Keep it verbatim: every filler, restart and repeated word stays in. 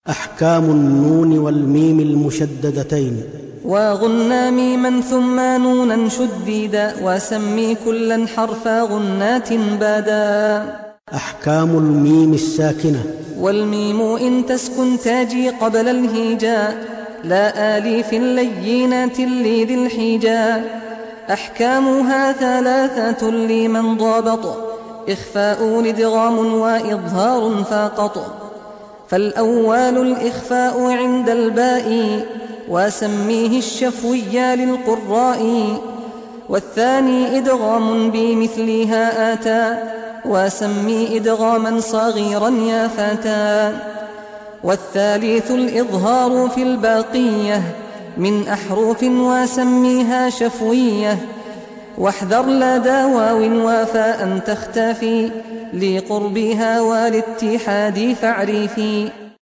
أحكام النون والميم المشددتين. وغنى ميما ثم نونا شديدا، وسمي كلا حرف غنات بادا. أحكام الميم الساكنة. والميم إن تسكن تاجي قبل الهيجاء، لا آليف لينات لذي الحجاء. أحكامها ثلاثة لمن ضابط، إخفاء إدغام وإظهار فقط. فالأول الإخفاء عند الباء، وسميه الشفوي للقراء. والثاني إدغام بمثلها آتى، وسمي إدغاما صغيرا يا فتى. والثالث الإظهار في الباقية من أحرف، وسميها شفوية. واحذر لدى واو وفاء تختفي، لقربها والاتحاد فاعرفي.